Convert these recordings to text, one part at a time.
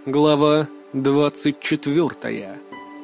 Глава 24.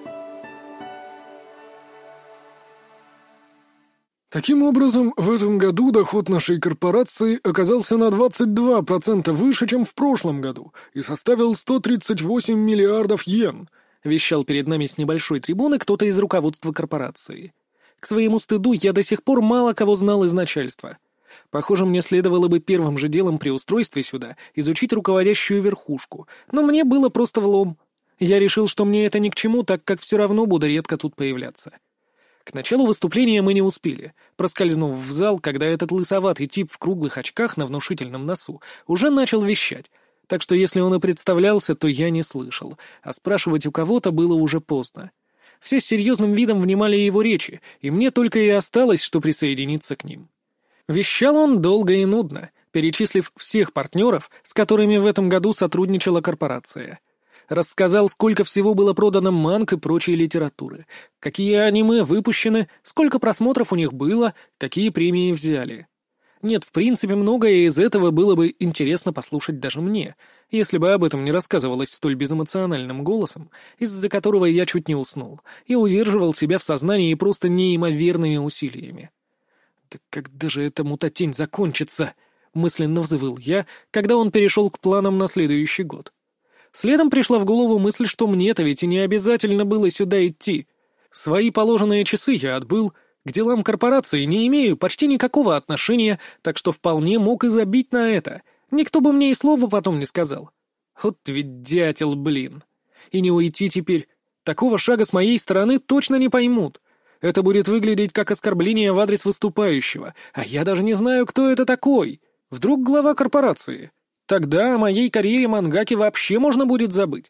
Таким образом, в этом году доход нашей корпорации оказался на 22% выше, чем в прошлом году, и составил 138 миллиардов йен, Вещал перед нами с небольшой трибуны кто-то из руководства корпорации. К своему стыду я до сих пор мало кого знал из начальства. Похоже, мне следовало бы первым же делом при устройстве сюда изучить руководящую верхушку, но мне было просто влом. Я решил, что мне это ни к чему, так как все равно буду редко тут появляться. К началу выступления мы не успели, проскользнув в зал, когда этот лысоватый тип в круглых очках на внушительном носу уже начал вещать, так что если он и представлялся, то я не слышал, а спрашивать у кого-то было уже поздно. Все с серьезным видом внимали его речи, и мне только и осталось, что присоединиться к ним. Вещал он долго и нудно, перечислив всех партнеров, с которыми в этом году сотрудничала корпорация. Рассказал, сколько всего было продано манг и прочей литературы, какие аниме выпущены, сколько просмотров у них было, какие премии взяли. Нет, в принципе, многое из этого было бы интересно послушать даже мне, если бы об этом не рассказывалось столь безэмоциональным голосом, из-за которого я чуть не уснул, и удерживал себя в сознании просто неимоверными усилиями. «Да когда же эта мутатень закончится?» — мысленно взвыл я, когда он перешел к планам на следующий год. Следом пришла в голову мысль, что мне-то ведь и не обязательно было сюда идти. Свои положенные часы я отбыл, к делам корпорации не имею почти никакого отношения, так что вполне мог и забить на это. Никто бы мне и слова потом не сказал. Вот ведь дятел, блин. И не уйти теперь. Такого шага с моей стороны точно не поймут. Это будет выглядеть как оскорбление в адрес выступающего, а я даже не знаю, кто это такой. Вдруг глава корпорации? Тогда о моей карьере мангаки вообще можно будет забыть.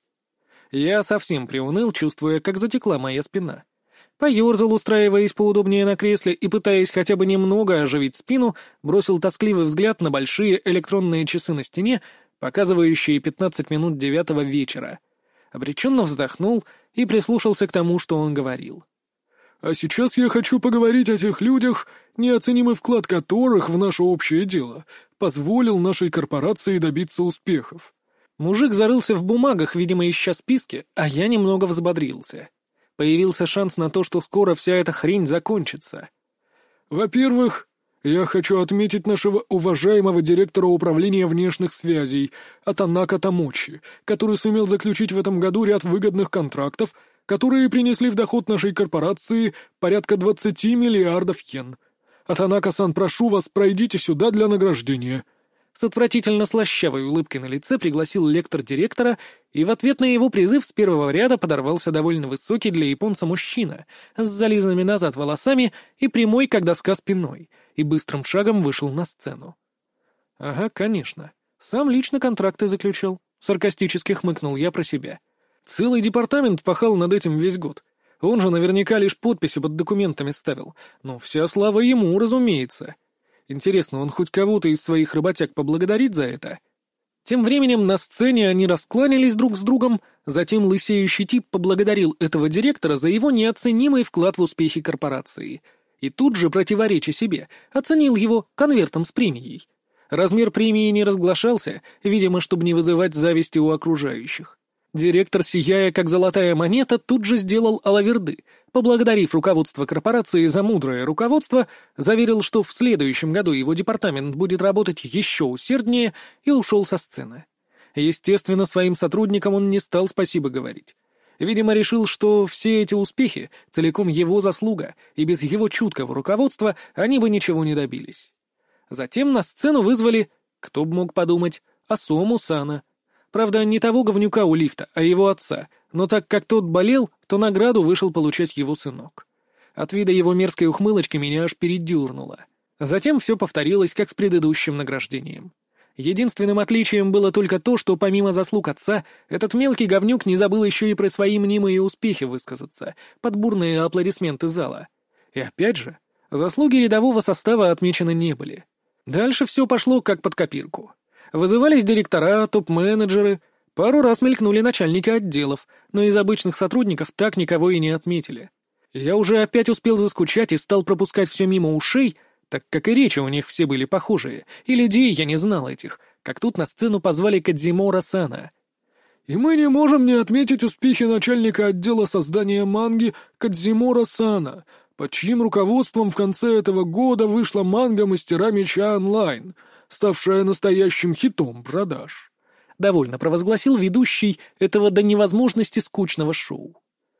Я совсем приуныл, чувствуя, как затекла моя спина. Поерзал, устраиваясь поудобнее на кресле и, пытаясь хотя бы немного оживить спину, бросил тоскливый взгляд на большие электронные часы на стене, показывающие 15 минут 9 вечера. Обреченно вздохнул и прислушался к тому, что он говорил. А сейчас я хочу поговорить о тех людях, неоценимый вклад которых в наше общее дело позволил нашей корпорации добиться успехов. Мужик зарылся в бумагах, видимо, ища списки, а я немного взбодрился. Появился шанс на то, что скоро вся эта хрень закончится. Во-первых, я хочу отметить нашего уважаемого директора управления внешних связей Атанака Тамочи, который сумел заключить в этом году ряд выгодных контрактов, которые принесли в доход нашей корпорации порядка 20 миллиардов йен. Атанака-сан, прошу вас, пройдите сюда для награждения». С отвратительно слащавой улыбкой на лице пригласил лектор директора, и в ответ на его призыв с первого ряда подорвался довольно высокий для японца мужчина с зализанными назад волосами и прямой, как доска, спиной, и быстрым шагом вышел на сцену. «Ага, конечно. Сам лично контракты заключил», — саркастически хмыкнул я про себя. «Целый департамент пахал над этим весь год. Он же наверняка лишь подписи под документами ставил. Но вся слава ему, разумеется. Интересно, он хоть кого-то из своих работяг поблагодарит за это?» Тем временем на сцене они раскланялись друг с другом, затем лысеющий тип поблагодарил этого директора за его неоценимый вклад в успехи корпорации. И тут же, противореча себе, оценил его конвертом с премией. Размер премии не разглашался, видимо, чтобы не вызывать зависти у окружающих. Директор, сияя как золотая монета, тут же сделал алаверды, поблагодарив руководство корпорации за мудрое руководство, заверил, что в следующем году его департамент будет работать еще усерднее, и ушел со сцены. Естественно, своим сотрудникам он не стал спасибо говорить. Видимо, решил, что все эти успехи целиком его заслуга, и без его чуткого руководства они бы ничего не добились. Затем на сцену вызвали, кто бы мог подумать, Асому Сана. Правда, не того говнюка у лифта, а его отца, но так как тот болел, то награду вышел получать его сынок. От вида его мерзкой ухмылочки меня аж передернуло. Затем все повторилось, как с предыдущим награждением. Единственным отличием было только то, что помимо заслуг отца, этот мелкий говнюк не забыл еще и про свои мнимые успехи высказаться, под бурные аплодисменты зала. И опять же, заслуги рядового состава отмечены не были. Дальше все пошло как под копирку. Вызывались директора, топ-менеджеры, пару раз мелькнули начальники отделов, но из обычных сотрудников так никого и не отметили. Я уже опять успел заскучать и стал пропускать все мимо ушей, так как и речи у них все были похожие, и людей я не знал этих, как тут на сцену позвали Кадзимора Сана. И мы не можем не отметить успехи начальника отдела создания манги Кадзимора Сана, под чьим руководством в конце этого года вышла манга «Мастера меча онлайн», ставшая настоящим хитом продаж. Довольно провозгласил ведущий этого до невозможности скучного шоу.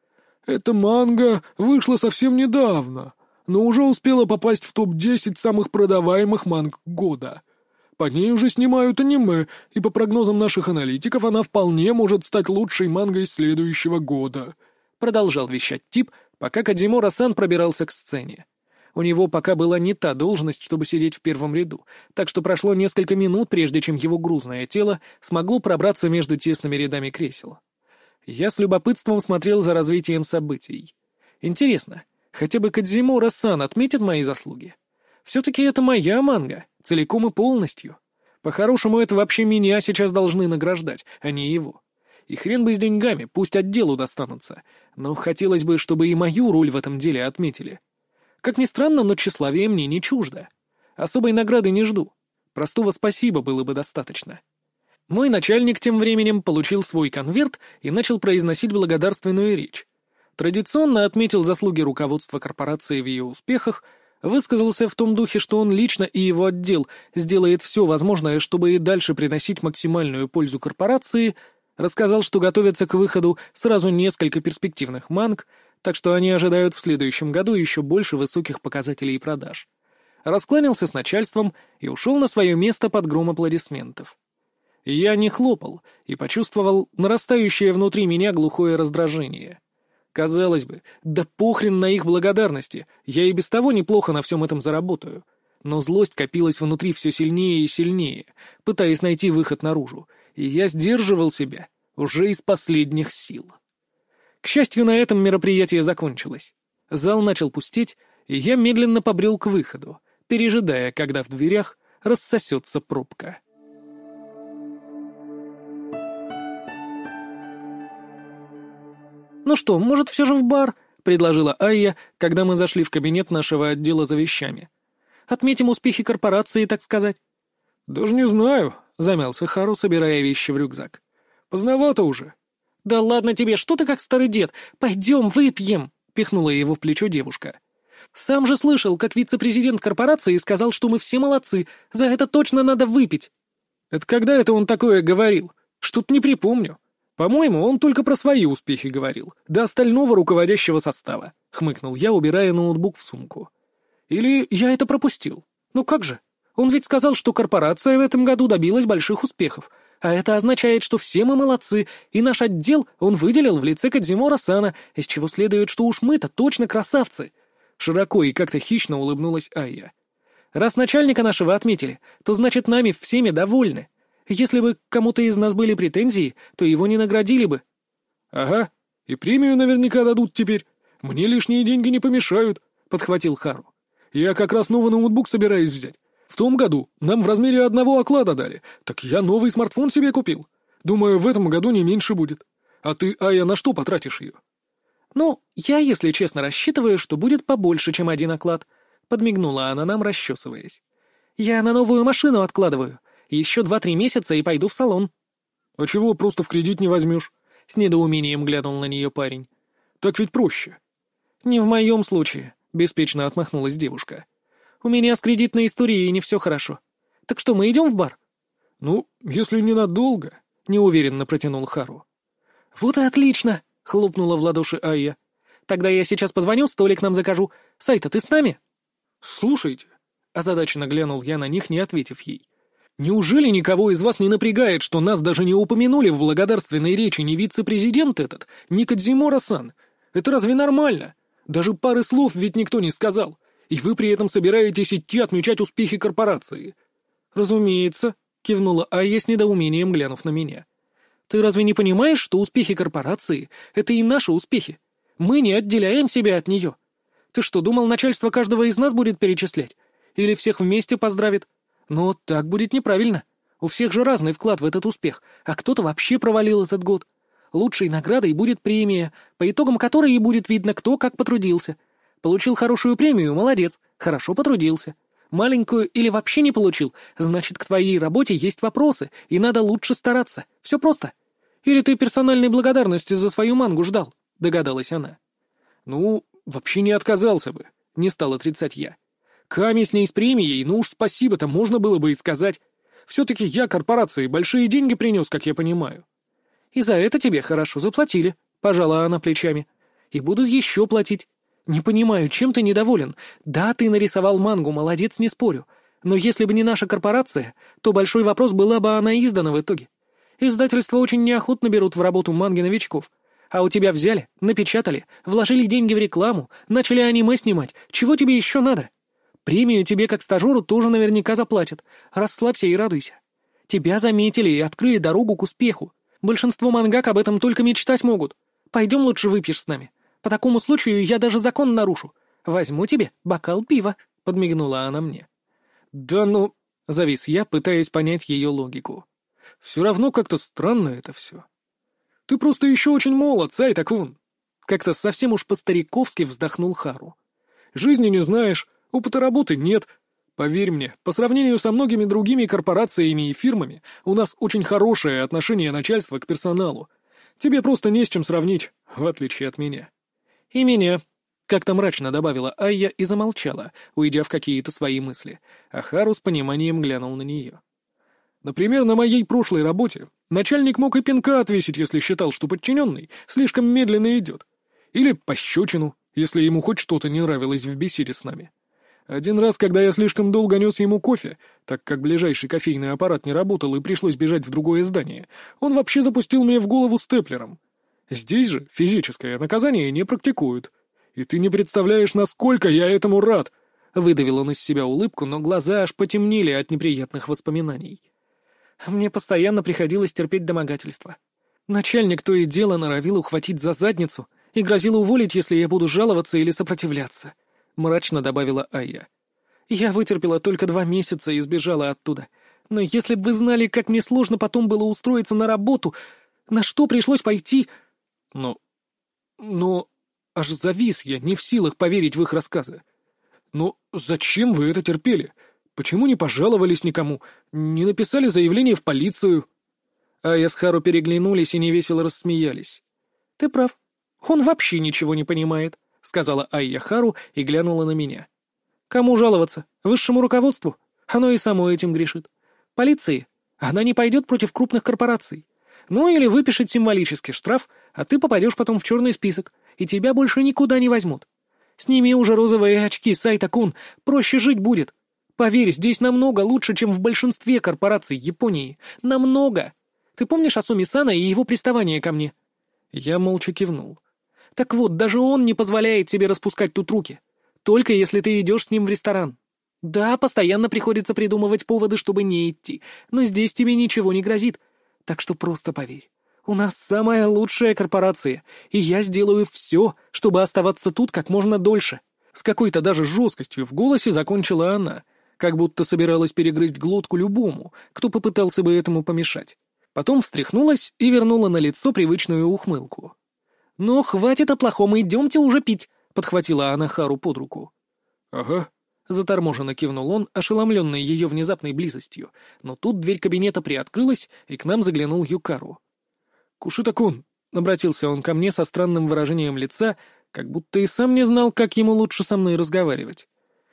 Эта манга вышла совсем недавно, но уже успела попасть в топ-10 самых продаваемых манг года. По ней уже снимают аниме, и по прогнозам наших аналитиков она вполне может стать лучшей мангой следующего года. Продолжал вещать тип, пока Кадзимора-сан пробирался к сцене. У него пока была не та должность, чтобы сидеть в первом ряду, так что прошло несколько минут, прежде чем его грузное тело смогло пробраться между тесными рядами кресел. Я с любопытством смотрел за развитием событий. Интересно, хотя бы Кадзимора-сан отметит мои заслуги? Все-таки это моя манга, целиком и полностью. По-хорошему, это вообще меня сейчас должны награждать, а не его. И хрен бы с деньгами, пусть отделу достанутся. Но хотелось бы, чтобы и мою роль в этом деле отметили. Как ни странно, но тщеславие мне не чуждо. Особой награды не жду. Простого спасибо было бы достаточно. Мой начальник тем временем получил свой конверт и начал произносить благодарственную речь. Традиционно отметил заслуги руководства корпорации в ее успехах, высказался в том духе, что он лично и его отдел сделает все возможное, чтобы и дальше приносить максимальную пользу корпорации, рассказал, что готовятся к выходу сразу несколько перспективных манг, так что они ожидают в следующем году еще больше высоких показателей продаж. Раскланялся с начальством и ушел на свое место под гром аплодисментов. Я не хлопал и почувствовал нарастающее внутри меня глухое раздражение. Казалось бы, да похрен на их благодарности, я и без того неплохо на всем этом заработаю. Но злость копилась внутри все сильнее и сильнее, пытаясь найти выход наружу, и я сдерживал себя уже из последних сил. К счастью, на этом мероприятие закончилось. Зал начал пустеть, и я медленно побрел к выходу, пережидая, когда в дверях рассосется пробка. «Ну что, может, все же в бар?» — предложила Айя, когда мы зашли в кабинет нашего отдела за вещами. «Отметим успехи корпорации, так сказать». «Даже не знаю», — замялся Хару, собирая вещи в рюкзак. «Поздновато уже». «Да ладно тебе, что ты как старый дед? Пойдем, выпьем!» — пихнула его в плечо девушка. «Сам же слышал, как вице-президент корпорации сказал, что мы все молодцы, за это точно надо выпить». «Это когда это он такое говорил? Что-то не припомню. По-моему, он только про свои успехи говорил, до остального руководящего состава», — хмыкнул я, убирая ноутбук в сумку. «Или я это пропустил? Ну как же? Он ведь сказал, что корпорация в этом году добилась больших успехов, а это означает, что все мы молодцы, и наш отдел он выделил в лице Кадзимора-сана, из чего следует, что уж мы-то точно красавцы». Широко и как-то хищно улыбнулась Айя. «Раз начальника нашего отметили, то значит нами всеми довольны. Если бы к кому-то из нас были претензии, то его не наградили бы». «Ага, и премию наверняка дадут теперь. Мне лишние деньги не помешают», — подхватил Хару. «Я как раз новый ноутбук собираюсь взять. В том году нам в размере одного оклада дали, так я новый смартфон себе купил. Думаю, в этом году не меньше будет. А ты, Айя, на что потратишь ее?» «Ну, я, если честно, рассчитываю, что будет побольше, чем один оклад», — подмигнула она нам, расчесываясь. «Я на новую машину откладываю. Еще 2-3 месяца и пойду в салон». «А чего просто в кредит не возьмешь?» — с недоумением глянул на нее парень. «Так ведь проще». «Не в моем случае», — беспечно отмахнулась девушка. «У меня с кредитной историей не все хорошо. Так что, мы идем в бар?» «Ну, если ненадолго», — неуверенно протянул Хару. «Вот и отлично!» — хлопнула в ладоши Айя. «Тогда я сейчас позвоню, столик нам закажу. Сайта, ты с нами?» «Слушайте», — озадаченно глянул я на них, не ответив ей. «Неужели никого из вас не напрягает, что нас даже не упомянули в благодарственной речи ни вице-президент этот, ни Кадзимора-сан? Это разве нормально? Даже пары слов ведь никто не сказал. И вы при этом собираетесь идти отмечать успехи корпорации». «Разумеется», — кивнула Айя с недоумением, глянув на меня. «Ты разве не понимаешь, что успехи корпорации — это и наши успехи? Мы не отделяем себя от нее. Ты что, думал, начальство каждого из нас будет перечислять? Или всех вместе поздравит? Но так будет неправильно. У всех же разный вклад в этот успех, а кто-то вообще провалил этот год. Лучшей наградой будет премия, по итогам которой и будет видно, кто как потрудился. Получил хорошую премию — молодец, хорошо потрудился. Маленькую или вообще не получил, значит, к твоей работе есть вопросы, и надо лучше стараться. Все просто. Или ты персональной благодарности за свою мангу ждал?» — догадалась она. «Ну, вообще не отказался бы», — не стал отрицать я. «Ками с ней с премией, ну уж спасибо-то можно было бы и сказать. Все-таки я корпорации большие деньги принес, как я понимаю». «И за это тебе хорошо заплатили», — пожала она плечами. «И будут еще платить. Не понимаю, чем ты недоволен? Да, ты нарисовал мангу, молодец, не спорю. Но если бы не наша корпорация, то большой вопрос, была бы она издана в итоге. Издательства очень неохотно берут в работу манги новичков. А у тебя взяли, напечатали, вложили деньги в рекламу, начали аниме снимать. Чего тебе еще надо? Премию тебе как стажеру тоже наверняка заплатят. Расслабься и радуйся. Тебя заметили и открыли дорогу к успеху. Большинство мангак об этом только мечтать могут. Пойдем лучше выпьешь с нами. По такому случаю я даже закон нарушу. Возьму тебе бокал пива», — подмигнула она мне. «Да ну...» — завис я, пытаясь понять ее логику. «Все равно как-то странно это все. Ты просто еще очень молод, Сайта-кун!» Как-то совсем уж по-стариковски вздохнул Хару. «Жизни не знаешь, опыта работы нет. Поверь мне, по сравнению со многими другими корпорациями и фирмами, у нас очень хорошее отношение начальства к персоналу. Тебе просто не с чем сравнить, в отличие от меня». «И меня», — как-то мрачно добавила Айя и замолчала, уйдя в какие-то свои мысли, а Хару с пониманием глянул на нее. «Например, на моей прошлой работе начальник мог и пинка отвесить, если считал, что подчиненный слишком медленно идет. Или пощечину, если ему хоть что-то не нравилось в беседе с нами. Один раз, когда я слишком долго нес ему кофе, так как ближайший кофейный аппарат не работал и пришлось бежать в другое здание, он вообще запустил мне в голову степлером. Здесь же физическое наказание не практикуют. И ты не представляешь, насколько я этому рад!» Выдавил он из себя улыбку, но глаза аж потемнели от неприятных воспоминаний. «Мне постоянно приходилось терпеть домогательства. Начальник то и дело норовил ухватить за задницу и грозил уволить, если я буду жаловаться или сопротивляться», — мрачно добавила Айя. «Я вытерпела только 2 месяца и сбежала оттуда. Но если бы вы знали, как мне сложно потом было устроиться на работу, на что пришлось пойти...» Но аж завис я, не в силах поверить в их рассказы. «Но зачем вы это терпели? Почему не пожаловались никому? Не написали заявление в полицию?» Айя с Хару переглянулись и невесело рассмеялись. «Ты прав. Он вообще ничего не понимает», — сказала Айя Хару и глянула на меня. «Кому жаловаться? Высшему руководству? Оно и само этим грешит. Полиции? Она не пойдет против крупных корпораций. Ну или выпишет символический штраф, а ты попадешь потом в черный список, и тебя больше никуда не возьмут. Сними уже розовые очки, Сайта-кун, проще жить будет. Поверь, здесь намного лучше, чем в большинстве корпораций Японии. Намного. Ты помнишь Асуми-сана и его приставание ко мне?» Я молча кивнул. «Так вот, даже он не позволяет тебе распускать тут руки. Только если ты идешь с ним в ресторан. Да, постоянно приходится придумывать поводы, чтобы не идти, но здесь тебе ничего не грозит. Так что просто поверь. У нас самая лучшая корпорация, и я сделаю все, чтобы оставаться тут как можно дольше». С какой-то даже жесткостью в голосе закончила она, как будто собиралась перегрызть глотку любому, кто попытался бы этому помешать. Потом встряхнулась и вернула на лицо привычную ухмылку. «Ну, хватит о плохом, идемте уже пить», — подхватила она Хару под руку. «Ага», — заторможенно кивнул он, ошеломленный ее внезапной близостью, но тут дверь кабинета приоткрылась, и к нам заглянул Юкару. «Кушита-кун», — обратился он ко мне со странным выражением лица, как будто и сам не знал, как ему лучше со мной разговаривать.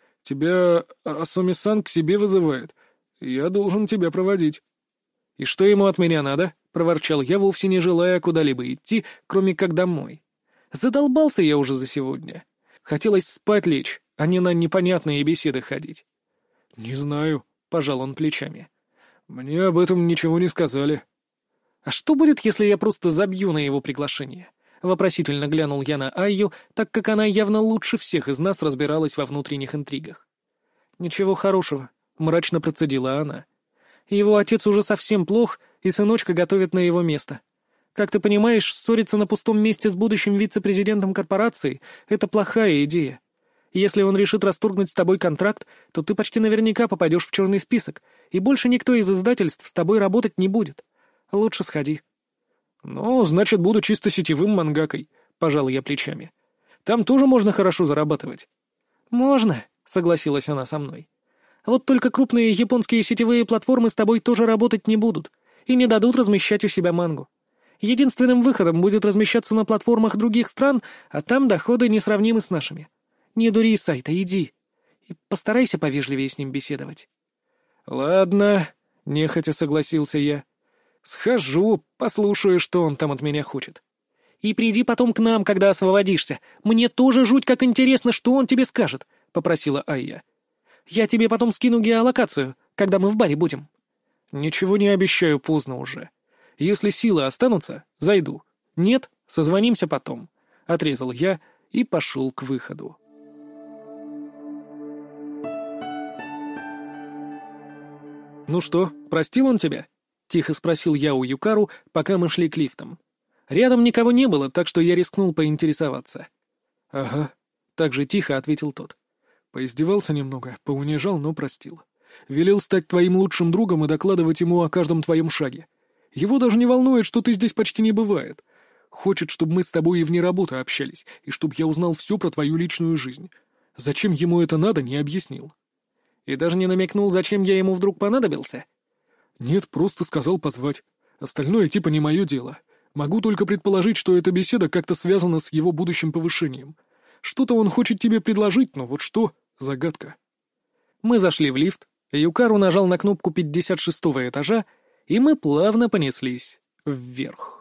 «Тебя Асуми-сан к себе вызывает. Я должен тебя проводить». «И что ему от меня надо?» — проворчал я, вовсе не желая куда-либо идти, кроме как домой. Задолбался я уже за сегодня. Хотелось спать лечь, а не на непонятные беседы ходить. «Не знаю», — пожал он плечами. «Мне об этом ничего не сказали». «А что будет, если я просто забью на его приглашение?» Вопросительно глянул я на Айю, так как она явно лучше всех из нас разбиралась во внутренних интригах. «Ничего хорошего», — мрачно процедила она. «Его отец уже совсем плох, и сыночка готовит на его место. Как ты понимаешь, ссориться на пустом месте с будущим вице-президентом корпорации — это плохая идея. Если он решит расторгнуть с тобой контракт, то ты почти наверняка попадешь в черный список, и больше никто из издательств с тобой работать не будет. Лучше сходи». «Ну, значит, буду чисто сетевым мангакой», — пожал я плечами. «Там тоже можно хорошо зарабатывать». «Можно», — согласилась она со мной. «Вот только крупные японские сетевые платформы с тобой тоже работать не будут и не дадут размещать у себя мангу. Единственным выходом будет размещаться на платформах других стран, а там доходы несравнимы с нашими. Не дури сайта, иди. И постарайся повежливее с ним беседовать». «Ладно», — нехотя согласился я. «Схожу, послушаю, что он там от меня хочет». «И приди потом к нам, когда освободишься. Мне тоже жуть как интересно, что он тебе скажет», — попросила Айя. «Я тебе потом скину геолокацию, когда мы в баре будем». «Ничего не обещаю, поздно уже. Если силы останутся, зайду. Нет, созвонимся потом», — отрезал я и пошел к выходу. «Ну что, простил он тебя?» — тихо спросил я у Юкару, пока мы шли к лифтам. Рядом никого не было, так что я рискнул поинтересоваться. «Ага», — так же тихо ответил тот. «Поиздевался немного, поунижал, но простил. Велел стать твоим лучшим другом и докладывать ему о каждом твоем шаге. Его даже не волнует, что ты здесь почти не бывает. Хочет, чтобы мы с тобой и вне работы общались, и чтобы я узнал все про твою личную жизнь. Зачем ему это надо, не объяснил». «И даже не намекнул, зачем я ему вдруг понадобился?» «Нет, просто сказал позвать. Остальное типа не мое дело. Могу только предположить, что эта беседа как-то связана с его будущим повышением. Что-то он хочет тебе предложить, но вот что — загадка». Мы зашли в лифт, Юкару нажал на кнопку 56-го этажа, и мы плавно понеслись вверх.